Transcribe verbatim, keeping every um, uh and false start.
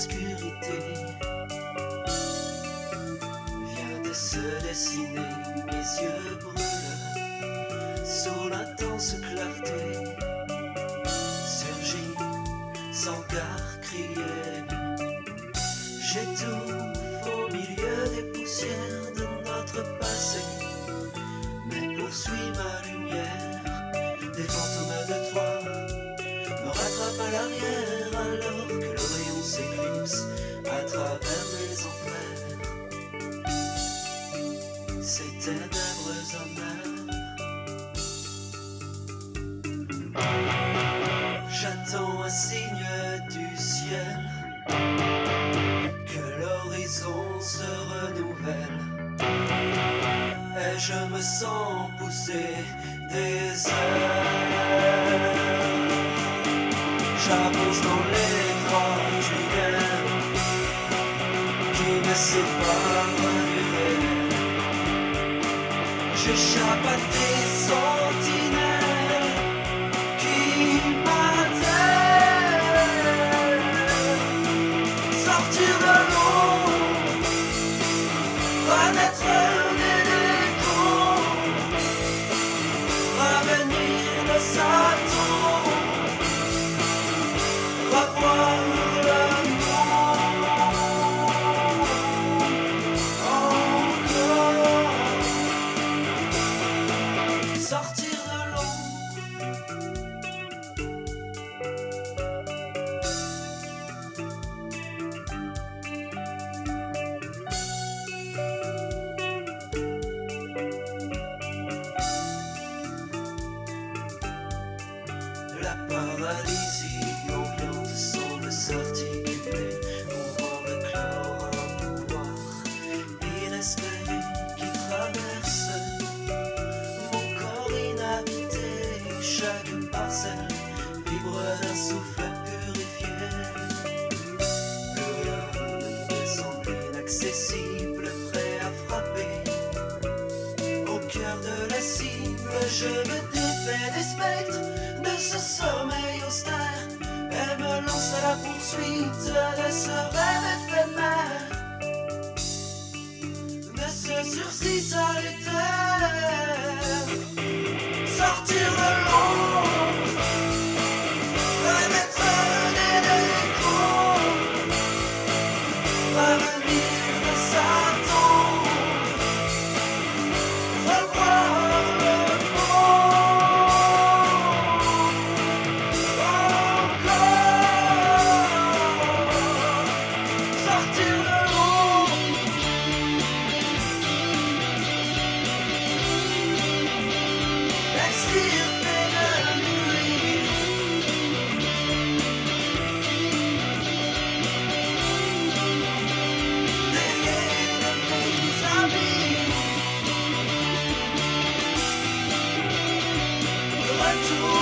l'obscurité vient de se dessiner, mes yeux brûlent sous l'intense clarté, surgit sans gare crier, j'étouffe au milieu des poussières de notre passé, mais poursuis ma lumière, des fantômes de toi me rattrapent à l'arrière alors que le rayon s'éclipse à travers mes enfers. Ces ténèbres amères, j'attends un signe du ciel, que l'horizon se renouvelle, et je me sens pousser des ailes. J'avance dans les grands tunnels qui me séparent du réel. J'échappe à tes sentinelles qui m'attellent. Sortir de l'ombre, renaître des décombres, revenir de sa tombe, revoir le monde encore, sortir de l'ombre. La paralysie ambiante semble s'articuler pour voir éclore un pouvoir inespéré qui traverse mon corps inhabité. Chaque parcelle vibre d'un souffle purifié. Plus rien ne me semble inaccessible, prêt à frapper au cœur de la cible. Je me défais des spectres de ce sommeil austère et me lance à la poursuite de ce rêve éphémère, de ce sursis solitaire. Sortir de l'ombre, renaître des décombres, revenir de sa tombe, revoir le to